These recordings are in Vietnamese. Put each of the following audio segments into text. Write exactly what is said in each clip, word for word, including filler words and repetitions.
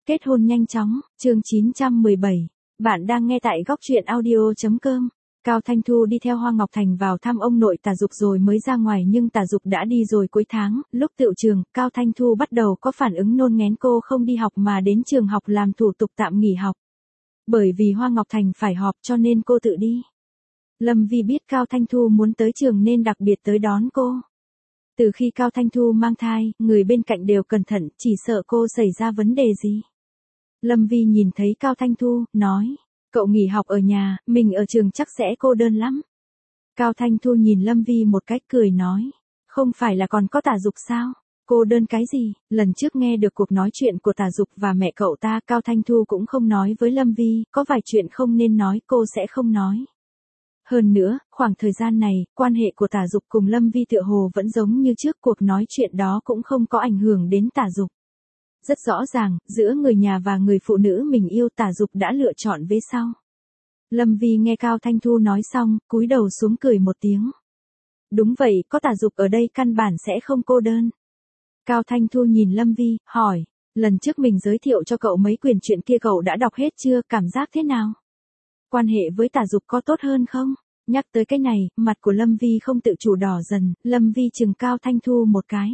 Kết hôn nhanh chóng, chương chín trăm mười bảy. Bạn đang nghe tại góc truyện audio.com. Cao Thanh Thu đi theo Hoa Ngọc Thành vào thăm ông nội Tả Dục rồi mới ra ngoài, nhưng Tả Dục đã đi rồi cuối tháng. Lúc tựu trường, Cao Thanh Thu bắt đầu có phản ứng nôn nghén, cô không đi học mà đến trường học làm thủ tục tạm nghỉ học. Bởi vì Hoa Ngọc Thành phải họp cho nên cô tự đi. Lâm Vi biết Cao Thanh Thu muốn tới trường nên đặc biệt tới đón cô. Từ khi Cao Thanh Thu mang thai, người bên cạnh đều cẩn thận, chỉ sợ cô xảy ra vấn đề gì. Lâm Vi nhìn thấy Cao Thanh Thu, nói, cậu nghỉ học ở nhà, mình ở trường chắc sẽ cô đơn lắm. Cao Thanh Thu nhìn Lâm Vi một cách cười nói, không phải là còn có Tả Dục sao? Cô đơn cái gì? Lần trước nghe được cuộc nói chuyện của Tả Dục và mẹ cậu ta, Cao Thanh Thu cũng không nói với Lâm Vi, có vài chuyện không nên nói cô sẽ không nói. Hơn nữa, khoảng thời gian này, quan hệ của Tả Dục cùng Lâm Vi tựa hồ vẫn giống như trước, cuộc nói chuyện đó cũng không có ảnh hưởng đến Tả Dục. Rất rõ ràng, giữa người nhà và người phụ nữ mình yêu, Tả Dục đã lựa chọn về sau. Lâm Vi nghe Cao Thanh Thu nói xong, cúi đầu xuống cười một tiếng. Đúng vậy, có Tả Dục ở đây căn bản sẽ không cô đơn. Cao Thanh Thu nhìn Lâm Vi, hỏi, lần trước mình giới thiệu cho cậu mấy quyển truyện kia cậu đã đọc hết chưa, cảm giác thế nào? Quan hệ với Tả Dục có tốt hơn không? Nhắc tới cái này, mặt của Lâm Vi không tự chủ đỏ dần, Lâm Vi chừng Cao Thanh Thu một cái.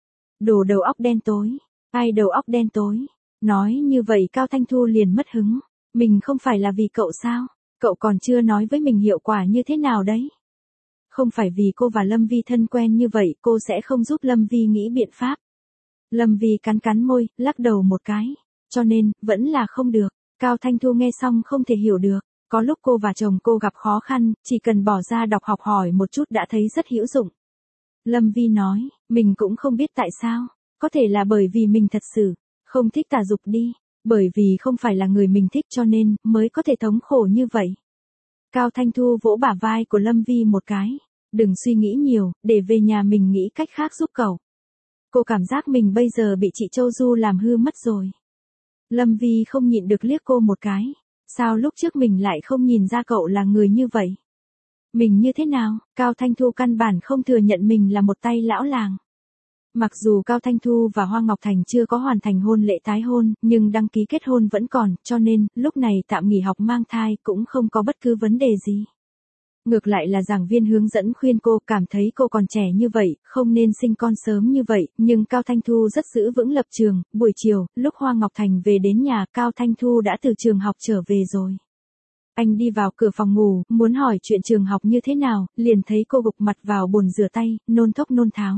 Đồ đầu óc đen tối. Ai đầu óc đen tối? Nói như vậy Cao Thanh Thu liền mất hứng. Mình không phải là vì cậu sao? Cậu còn chưa nói với mình hiệu quả như thế nào đấy? Không phải vì cô và Lâm Vi thân quen như vậy cô sẽ không giúp Lâm Vi nghĩ biện pháp. Lâm Vi cắn cắn môi, lắc đầu một cái. Cho nên, vẫn là không được. Cao Thanh Thu nghe xong không thể hiểu được. Có lúc cô và chồng cô gặp khó khăn, chỉ cần bỏ ra đọc học hỏi một chút đã thấy rất hữu dụng. Lâm Vi nói, mình cũng không biết tại sao. Có thể là bởi vì mình thật sự không thích Tả Dục đi. Bởi vì không phải là người mình thích cho nên mới có thể thống khổ như vậy. Cao Thanh Thu vỗ bả vai của Lâm Vi một cái. Đừng suy nghĩ nhiều, để về nhà mình nghĩ cách khác giúp cậu. Cô cảm giác mình bây giờ bị chị Châu Du làm hư mất rồi. Lâm Vi không nhịn được liếc cô một cái. Sao lúc trước mình lại không nhìn ra cậu là người như vậy? Mình như thế nào? Cao Thanh Thu căn bản không thừa nhận mình là một tay lão làng. Mặc dù Cao Thanh Thu và Hoa Ngọc Thành chưa có hoàn thành hôn lễ tái hôn, nhưng đăng ký kết hôn vẫn còn, cho nên, lúc này tạm nghỉ học mang thai cũng không có bất cứ vấn đề gì. Ngược lại là giảng viên hướng dẫn khuyên cô, cảm thấy cô còn trẻ như vậy, không nên sinh con sớm như vậy, nhưng Cao Thanh Thu rất giữ vững lập trường. Buổi chiều, lúc Hoa Ngọc Thành về đến nhà, Cao Thanh Thu đã từ trường học trở về rồi. Anh đi vào cửa phòng ngủ, muốn hỏi chuyện trường học như thế nào, liền thấy cô gục mặt vào bồn rửa tay, nôn thốc nôn tháo.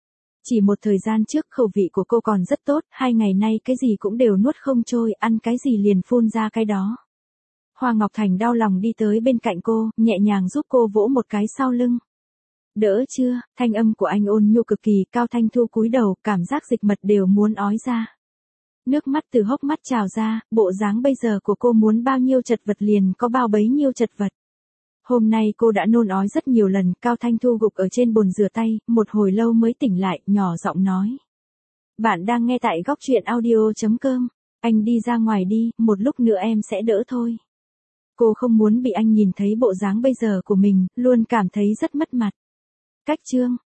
Chỉ một thời gian trước khẩu vị của cô còn rất tốt, hai ngày nay cái gì cũng đều nuốt không trôi, ăn cái gì liền phun ra cái đó. Hoa Ngọc Thành đau lòng đi tới bên cạnh cô, nhẹ nhàng giúp cô vỗ một cái sau lưng. Đỡ chưa? Thanh âm của anh ôn nhu cực kỳ. Cao Thanh Thu cúi đầu, cảm giác dịch mật đều muốn ói ra. Nước mắt từ hốc mắt trào ra, bộ dáng bây giờ của cô muốn bao nhiêu chật vật liền có bao bấy nhiêu chật vật. Hôm nay cô đã nôn ói rất nhiều lần. Cao Thanh Thu gục ở trên bồn rửa tay, một hồi lâu mới tỉnh lại, nhỏ giọng nói. Bạn đang nghe tại góc truyện audio.com. Anh đi ra ngoài đi, một lúc nữa em sẽ đỡ thôi. Cô không muốn bị anh nhìn thấy bộ dáng bây giờ của mình, luôn cảm thấy rất mất mặt. Cách chương,